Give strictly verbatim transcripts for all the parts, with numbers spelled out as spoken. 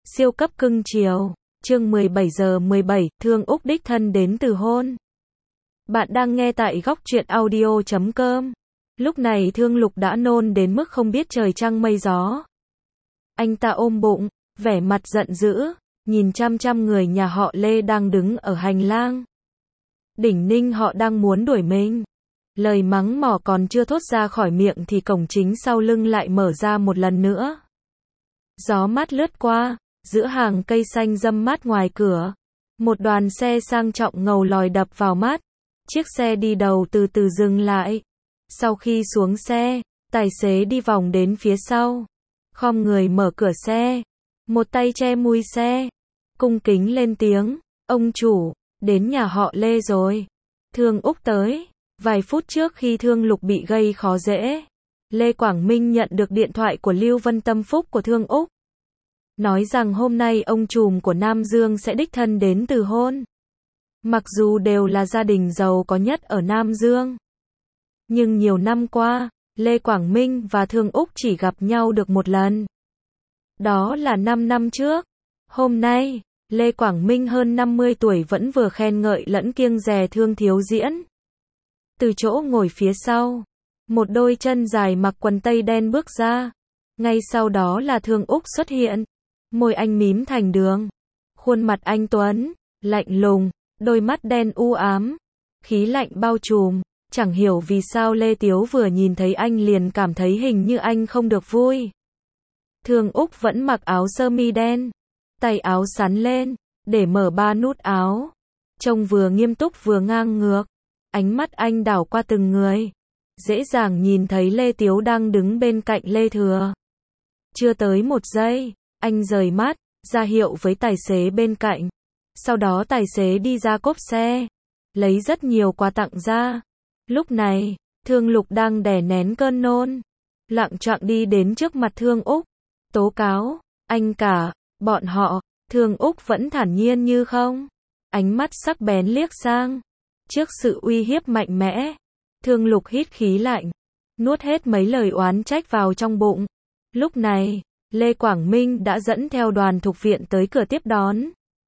Siêu cấp cưng chiều. Chương mười bảy giờ mười bảy, Thương Úc đích thân đến từ hôn. Bạn đang nghe tại góc truyện audio chấm com. Lúc này Thương Lục đã nôn đến mức không biết trời trăng mây gió. Anh ta ôm bụng, vẻ mặt giận dữ, nhìn chăm chăm người nhà họ Lê đang đứng ở hành lang. Đỉnh Ninh họ đang muốn đuổi mình. Lời mắng mỏ còn chưa thốt ra khỏi miệng thì cổng chính sau lưng lại mở ra một lần nữa. Gió mát lướt qua, giữa hàng cây xanh râm mát ngoài cửa. Một đoàn xe sang trọng ngầu lòi đập vào mắt. Chiếc xe đi đầu từ từ dừng lại. Sau khi xuống xe, tài xế đi vòng đến phía sau. Khom người mở cửa xe. Một tay che mui xe. Cung kính lên tiếng. Ông chủ, đến nhà họ Lê rồi. Thương Úc tới. Vài phút trước khi Thương Lục bị gây khó dễ, Lê Quảng Minh nhận được điện thoại của Lưu Vân Tâm Phúc của Thương Úc. Nói rằng hôm nay ông trùm của Nam Dương sẽ đích thân đến từ hôn. Mặc dù đều là gia đình giàu có nhất ở Nam Dương, nhưng nhiều năm qua, Lê Quảng Minh và Thương Úc chỉ gặp nhau được một lần. Đó là năm năm trước. Hôm nay, Lê Quảng Minh hơn năm mươi tuổi vẫn vừa khen ngợi lẫn kiêng dè Thương Thiếu Diễn. Từ chỗ ngồi phía sau, một đôi chân dài mặc quần tây đen bước ra. Ngay sau đó là Thương Úc xuất hiện. Môi anh mím thành đường. Khuôn mặt anh tuấn, lạnh lùng, đôi mắt đen u ám. Khí lạnh bao trùm. Chẳng hiểu vì sao Lê Tiếu vừa nhìn thấy anh liền cảm thấy hình như anh không được vui. Thương Úc vẫn mặc áo sơ mi đen. Tay áo xắn lên, để mở ba nút áo. Trông vừa nghiêm túc vừa ngang ngược. Ánh mắt anh đảo qua từng người. Dễ dàng nhìn thấy Lê Tiếu đang đứng bên cạnh Lê Thừa. Chưa tới một giây, anh rời mắt, ra hiệu với tài xế bên cạnh. Sau đó tài xế đi ra cốp xe, lấy rất nhiều quà tặng ra. Lúc này, Thương Lục đang đè nén cơn nôn. Lạng choạng đi đến trước mặt Thương Úc. Tố cáo, anh cả, bọn họ. Thương Úc vẫn thản nhiên như không. Ánh mắt sắc bén liếc sang. Trước sự uy hiếp mạnh mẽ, Thương Lục hít khí lạnh, nuốt hết mấy lời oán trách vào trong bụng. Lúc này, Lê Quảng Minh đã dẫn theo đoàn thục viện tới cửa tiếp đón.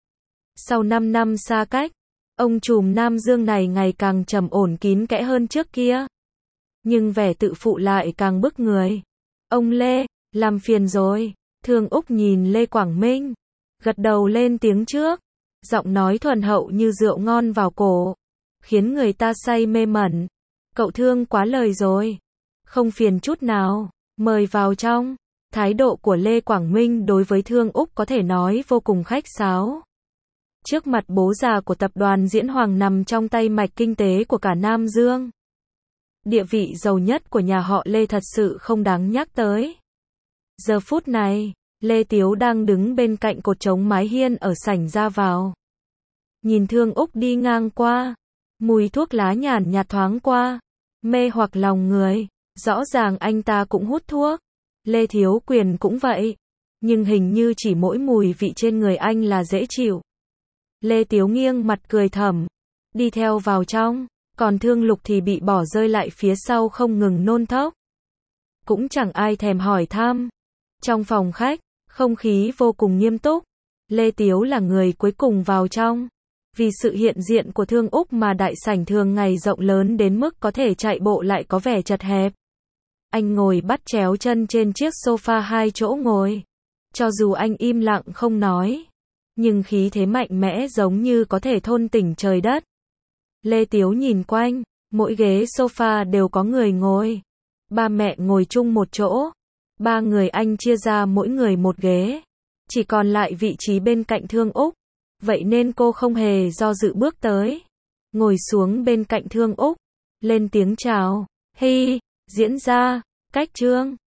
Sau năm năm xa cách, ông trùm Nam Dương này ngày càng trầm ổn kín kẽ hơn trước kia. Nhưng vẻ tự phụ lại càng bức người. Ông Lê, làm phiền rồi. Thương Úc nhìn Lê Quảng Minh, gật đầu lên tiếng trước. Giọng nói thuần hậu như rượu ngon vào cổ, khiến người ta say mê mẩn. Cậu Thương quá lời rồi. Không phiền chút nào, mời vào trong. Thái độ của Lê Quảng Minh đối với Thương Úc có thể nói vô cùng khách sáo. Trước mặt bố già của tập đoàn Diễn Hoàng nằm trong tay mạch kinh tế của cả Nam Dương. Địa vị giàu nhất của nhà họ Lê thật sự không đáng nhắc tới. Giờ phút này, Lê Tiếu đang đứng bên cạnh cột trống mái hiên ở sảnh ra vào. Nhìn Thương Úc đi ngang qua. Mùi thuốc lá nhàn nhạt thoáng qua, mê hoặc lòng người. Rõ ràng anh ta cũng hút thuốc. Lê Thiếu Quyền cũng vậy. Nhưng hình như chỉ mỗi mùi vị trên người anh là dễ chịu. Lê Tiếu nghiêng mặt cười thầm, đi theo vào trong. Còn Thương Lục thì bị bỏ rơi lại phía sau không ngừng nôn thốc. Cũng chẳng ai thèm hỏi thăm. Trong phòng khách, không khí vô cùng nghiêm túc. Lê Tiếu là người cuối cùng vào trong. Vì sự hiện diện của Thương Úc mà đại sảnh thường ngày rộng lớn đến mức có thể chạy bộ lại có vẻ chật hẹp. Anh ngồi bắt chéo chân trên chiếc sofa hai chỗ ngồi. Cho dù anh im lặng không nói, nhưng khí thế mạnh mẽ giống như có thể thôn tỉnh trời đất. Lê Tiếu nhìn quanh, mỗi ghế sofa đều có người ngồi. Ba mẹ ngồi chung một chỗ. Ba người anh chia ra mỗi người một ghế. Chỉ còn lại vị trí bên cạnh Thương Úc. Vậy nên cô không hề do dự bước tới. Ngồi xuống bên cạnh Thương Úc. Lên tiếng chào. Hi, diễn ra, cách trương.